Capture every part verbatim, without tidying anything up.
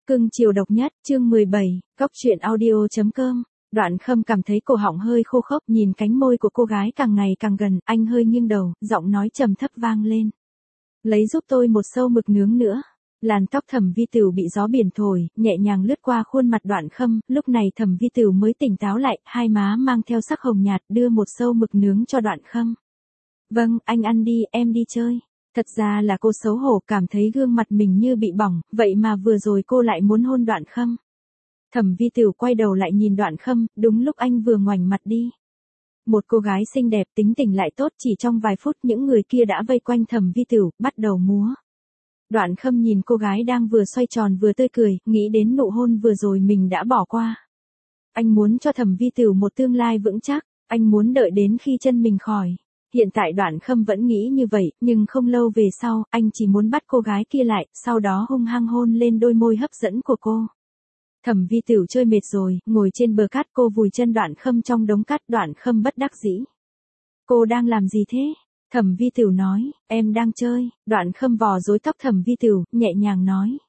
Cưng chiều độc nhất, chương mười bảy, góc truyện audio.com. Đoạn Khâm cảm thấy cổ họng hơi khô khốc, nhìn cánh môi của cô gái càng ngày càng gần, anh hơi nghiêng đầu, giọng nói trầm thấp vang lên. Lấy giúp tôi một sâu mực nướng nữa. Làn tóc Thẩm Vi Tửu bị gió biển thổi, nhẹ nhàng lướt qua khuôn mặt Đoạn Khâm, lúc này Thẩm Vi Tửu mới tỉnh táo lại, hai má mang theo sắc hồng nhạt, đưa một sâu mực nướng cho Đoạn Khâm. Vâng, anh ăn đi, em đi chơi. Thật ra là cô xấu hổ, cảm thấy gương mặt mình như bị bỏng, vậy mà vừa rồi cô lại muốn hôn Đoạn Khâm. Thẩm Vi Tửu quay đầu lại nhìn Đoạn Khâm, đúng lúc anh vừa ngoảnh mặt đi. Một cô gái xinh đẹp, tính tình lại tốt, chỉ trong vài phút những người kia đã vây quanh Thẩm Vi Tửu, bắt đầu múa. Đoạn Khâm nhìn cô gái đang vừa xoay tròn vừa tươi cười, nghĩ đến nụ hôn vừa rồi mình đã bỏ qua. Anh muốn cho Thẩm Vi Tửu một tương lai vững chắc, anh muốn đợi đến khi chân mình khỏi. Hiện tại Đoạn Khâm vẫn nghĩ như vậy, nhưng không lâu về sau, anh chỉ muốn bắt cô gái kia lại, sau đó hung hăng hôn lên đôi môi hấp dẫn của cô. Thẩm Vi Tửu chơi mệt rồi, ngồi trên bờ cát, cô vùi chân Đoạn Khâm trong đống cát. Đoạn Khâm bất đắc dĩ. Cô đang làm gì thế? Thẩm Vi Tửu nói, em đang chơi. Đoạn Khâm vò rối tóc Thẩm Vi Tửu, nhẹ nhàng nói.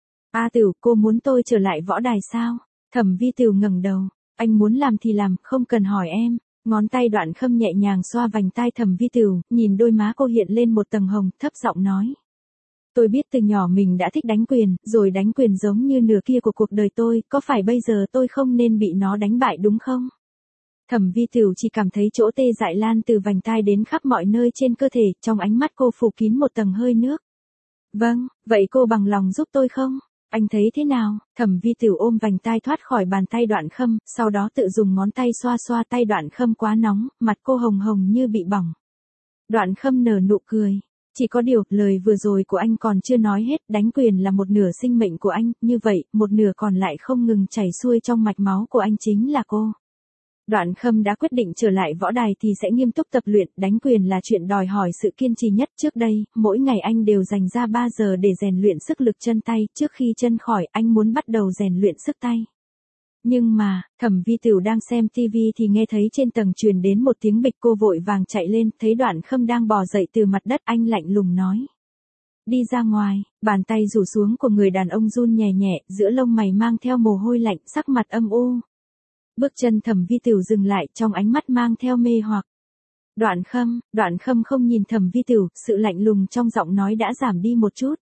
A Tửu, cô muốn tôi trở lại võ đài sao? Thẩm Vi Tửu ngẩng đầu, anh muốn làm thì làm, không cần hỏi em. Ngón tay Đoạn Khâm nhẹ nhàng xoa vành tai Thẩm Vi Tửu, nhìn đôi má cô hiện lên một tầng hồng, thấp giọng nói. Tôi biết từ nhỏ mình đã thích đánh quyền, rồi đánh quyền giống như nửa kia của cuộc đời tôi, có phải bây giờ tôi không nên bị nó đánh bại đúng không? Thẩm Vi Tửu chỉ cảm thấy chỗ tê dại lan từ vành tai đến khắp mọi nơi trên cơ thể, trong ánh mắt cô phủ kín một tầng hơi nước. Vâng, vậy cô bằng lòng giúp tôi không? Anh thấy thế nào? Thẩm Vi Tửu ôm vành tai thoát khỏi bàn tay Đoạn Khâm, sau đó tự dùng ngón tay xoa xoa tay Đoạn Khâm quá nóng, mặt cô hồng hồng như bị bỏng. Đoạn Khâm nở nụ cười. Chỉ có điều, lời vừa rồi của anh còn chưa nói hết, đánh quyền là một nửa sinh mệnh của anh, như vậy, một nửa còn lại không ngừng chảy xuôi trong mạch máu của anh chính là cô. Đoạn Khâm đã quyết định trở lại võ đài thì sẽ nghiêm túc tập luyện, đánh quyền là chuyện đòi hỏi sự kiên trì nhất. Trước đây, mỗi ngày anh đều dành ra ba giờ để rèn luyện sức lực chân tay, trước khi chân khỏi, anh muốn bắt đầu rèn luyện sức tay. Nhưng mà, Thẩm Vi Tửu đang xem tivi thì nghe thấy trên tầng truyền đến một tiếng bịch, cô vội vàng chạy lên, thấy Đoạn Khâm đang bò dậy từ mặt đất, anh lạnh lùng nói. Đi ra ngoài. Bàn tay rủ xuống của người đàn ông run nhẹ nhẹ, giữa lông mày mang theo mồ hôi lạnh, sắc mặt âm u. Bước chân Thẩm Vi Tửu dừng lại, trong ánh mắt mang theo mê hoặc. Đoạn Khâm, Đoạn Khâm không nhìn Thẩm Vi Tửu, sự lạnh lùng trong giọng nói đã giảm đi một chút.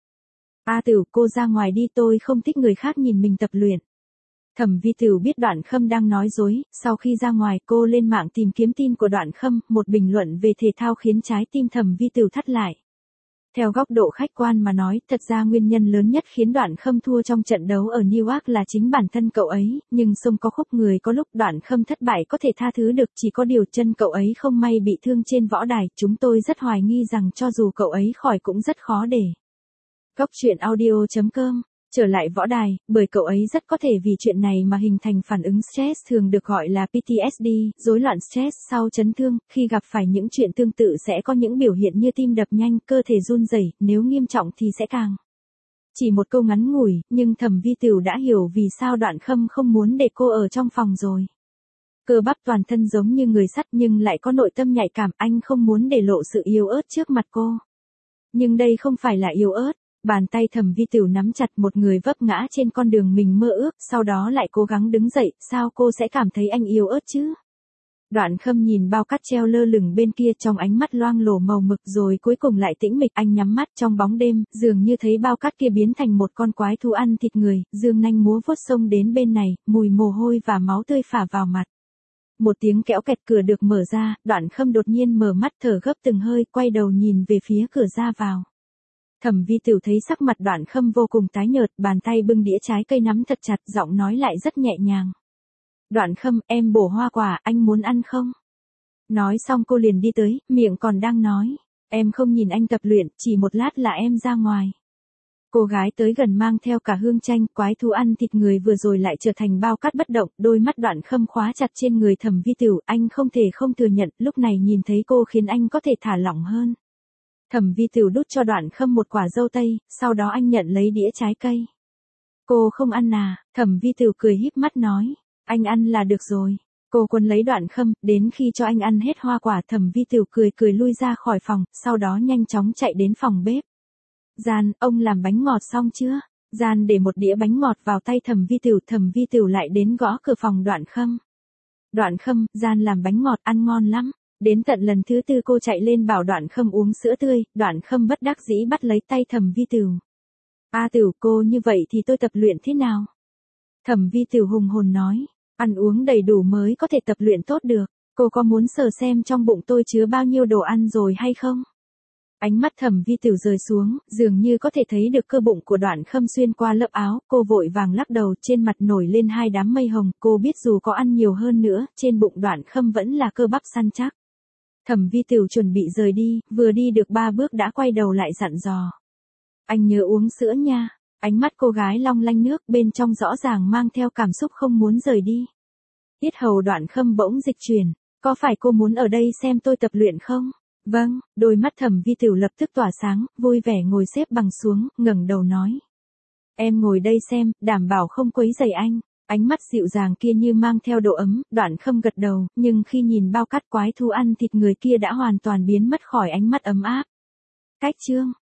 A Tửu, cô ra ngoài đi, tôi không thích người khác nhìn mình tập luyện. Thẩm Vi Tửu biết Đoạn Khâm đang nói dối, sau khi ra ngoài cô lên mạng tìm kiếm tin của Đoạn Khâm, một bình luận về thể thao khiến trái tim Thẩm Vi Tửu thắt lại. Theo góc độ khách quan mà nói, thật ra nguyên nhân lớn nhất khiến Đoạn Khâm thua trong trận đấu ở Newark là chính bản thân cậu ấy, nhưng sông có khúc người có lúc Đoạn Khâm thất bại có thể tha thứ được, chỉ có điều chân cậu ấy không may bị thương trên võ đài, chúng tôi rất hoài nghi rằng cho dù cậu ấy khỏi cũng rất khó để. Góc truyện audio.com. Trở lại võ đài, bởi cậu ấy rất có thể vì chuyện này mà hình thành phản ứng stress, thường được gọi là pê tê ét đê, rối loạn stress sau chấn thương. Khi gặp phải những chuyện tương tự sẽ có những biểu hiện như tim đập nhanh, cơ thể run rẩy, nếu nghiêm trọng thì sẽ càng. Chỉ một câu ngắn ngủi, nhưng Thẩm Vi Tửu đã hiểu vì sao Đoạn Khâm không muốn để cô ở trong phòng rồi. Cơ bắp toàn thân giống như người sắt nhưng lại có nội tâm nhạy cảm, anh không muốn để lộ sự yếu ớt trước mặt cô. Nhưng đây không phải là yếu ớt. Bàn tay Thẩm Vi Tửu nắm chặt, một người vấp ngã trên con đường mình mơ ước, sau đó lại cố gắng đứng dậy, sao cô sẽ cảm thấy anh yếu ớt chứ? Đoạn Khâm nhìn bao cát treo lơ lửng bên kia, trong ánh mắt loang lổ màu mực, rồi cuối cùng lại tĩnh mịch, anh nhắm mắt trong bóng đêm, dường như thấy bao cát kia biến thành một con quái thú ăn thịt người, dương nanh múa vuốt xông đến bên này, mùi mồ hôi và máu tươi phả vào mặt. Một tiếng kẽo kẹt, cửa được mở ra, Đoạn Khâm đột nhiên mở mắt thở gấp từng hơi, quay đầu nhìn về phía cửa ra vào. Thẩm Vi Tửu thấy sắc mặt Đoạn Khâm vô cùng tái nhợt, bàn tay bưng đĩa trái cây nắm thật chặt, giọng nói lại rất nhẹ nhàng. Đoạn Khâm, em bổ hoa quả, anh muốn ăn không? Nói xong cô liền đi tới, miệng còn đang nói. Em không nhìn anh tập luyện, chỉ một lát là em ra ngoài. Cô gái tới gần mang theo cả hương chanh, quái thú ăn thịt người vừa rồi lại trở thành bao cát bất động, đôi mắt Đoạn Khâm khóa chặt trên người Thẩm Vi Tửu, anh không thể không thừa nhận, lúc này nhìn thấy cô khiến anh có thể thả lỏng hơn. Thẩm Vi Tửu đút cho Đoạn Khâm một quả dâu tây, sau đó anh nhận lấy đĩa trái cây. Cô không ăn à? Thẩm Vi Tửu cười híp mắt nói, anh ăn là được rồi. Cô quấn lấy Đoạn Khâm, đến khi cho anh ăn hết hoa quả, Thẩm Vi Tửu cười cười lui ra khỏi phòng, sau đó nhanh chóng chạy đến phòng bếp. Gian, ông làm bánh ngọt xong chưa? Gian để một đĩa bánh ngọt vào tay Thẩm Vi Tửu, Thẩm Vi Tửu lại đến gõ cửa phòng Đoạn Khâm. Đoạn Khâm, Gian làm bánh ngọt ăn ngon lắm. Đến tận lần thứ tư cô chạy lên bảo Đoạn Khâm uống sữa tươi, Đoạn Khâm bất đắc dĩ bắt lấy tay Thẩm Vi Tửu. A Tửu, cô như vậy thì tôi tập luyện thế nào? Thẩm Vi Tửu hùng hồn nói, ăn uống đầy đủ mới có thể tập luyện tốt được. Cô có muốn sờ xem trong bụng tôi chứa bao nhiêu đồ ăn rồi hay không? Ánh mắt Thẩm Vi Tửu rời xuống, dường như có thể thấy được cơ bụng của Đoạn Khâm xuyên qua lớp áo, cô vội vàng lắc đầu, trên mặt nổi lên hai đám mây hồng, cô biết dù có ăn nhiều hơn nữa, trên bụng Đoạn Khâm vẫn là cơ bắp săn chắc. Thẩm Vi Tửu chuẩn bị rời đi, vừa đi được ba bước đã quay đầu lại dặn dò. Anh nhớ uống sữa nha. Ánh mắt cô gái long lanh nước, bên trong rõ ràng mang theo cảm xúc không muốn rời đi. Yết hầu Đoạn Khâm bỗng dịch chuyển, có phải cô muốn ở đây xem tôi tập luyện không? Vâng, đôi mắt Thẩm Vi Tửu lập tức tỏa sáng, vui vẻ ngồi xếp bằng xuống, ngẩng đầu nói. Em ngồi đây xem, đảm bảo không quấy rầy anh. Ánh mắt dịu dàng kia như mang theo độ ấm, Đoạn Khâm gật đầu, nhưng khi nhìn bao cát quái thú ăn thịt người kia đã hoàn toàn biến mất khỏi ánh mắt ấm áp. Cách chương